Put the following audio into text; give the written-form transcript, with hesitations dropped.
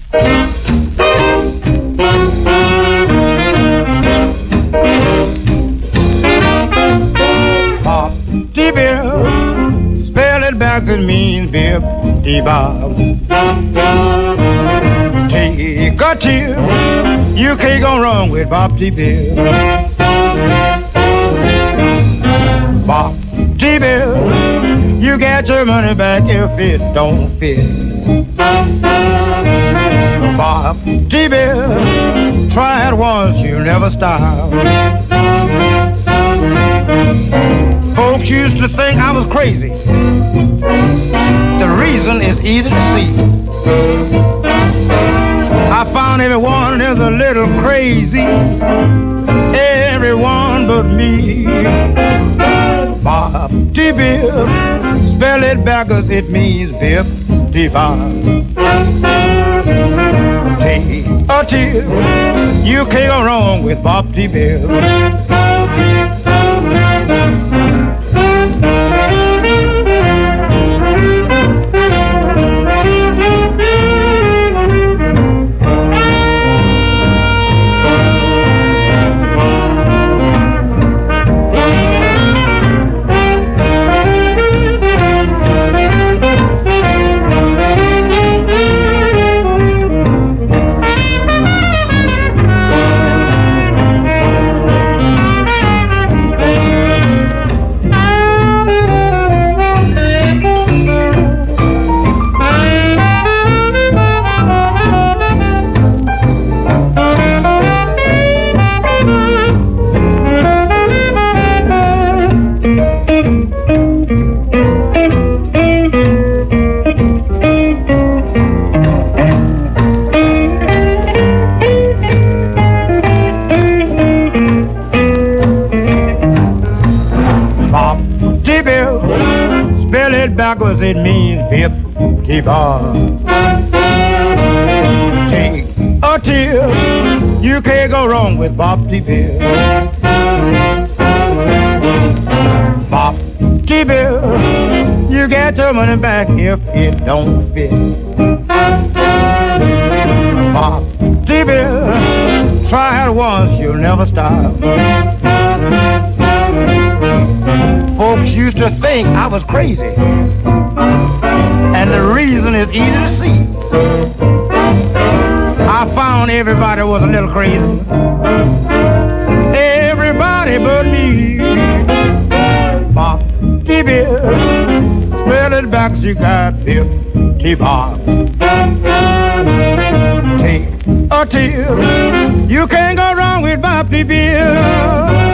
Bill, spell it backwards means bib, de-bob. Take a chill, you can't go wrong with Bob T-Bill. Bob T-Bill, you get your money back if it don't fit. Bob T-Bill, try it once, you'll never stop. Folks used to think I was crazy. The reason is easy to see. I found everyone is a little crazy, everyone but me. Bob T-Bill, spell it backwards, it means bib, de-bob. Take a chill, you can't go wrong with Bob T-Bill. Spell it backwards, it means bib, de-bob. Take a chill, you can't go wrong with Bob T-Bill. Bob T-Bill, you get your money back if it don't fit. Bob T-Bill, try it once, you'll never stop. Folks used to think I was crazy, and the reason is easy to see. I found everybody was a little crazy, everybody but me. Bob T-Bill, spell it back, you got bib, de-bob. Take a chill, you can't go wrong with Bob T-Bill.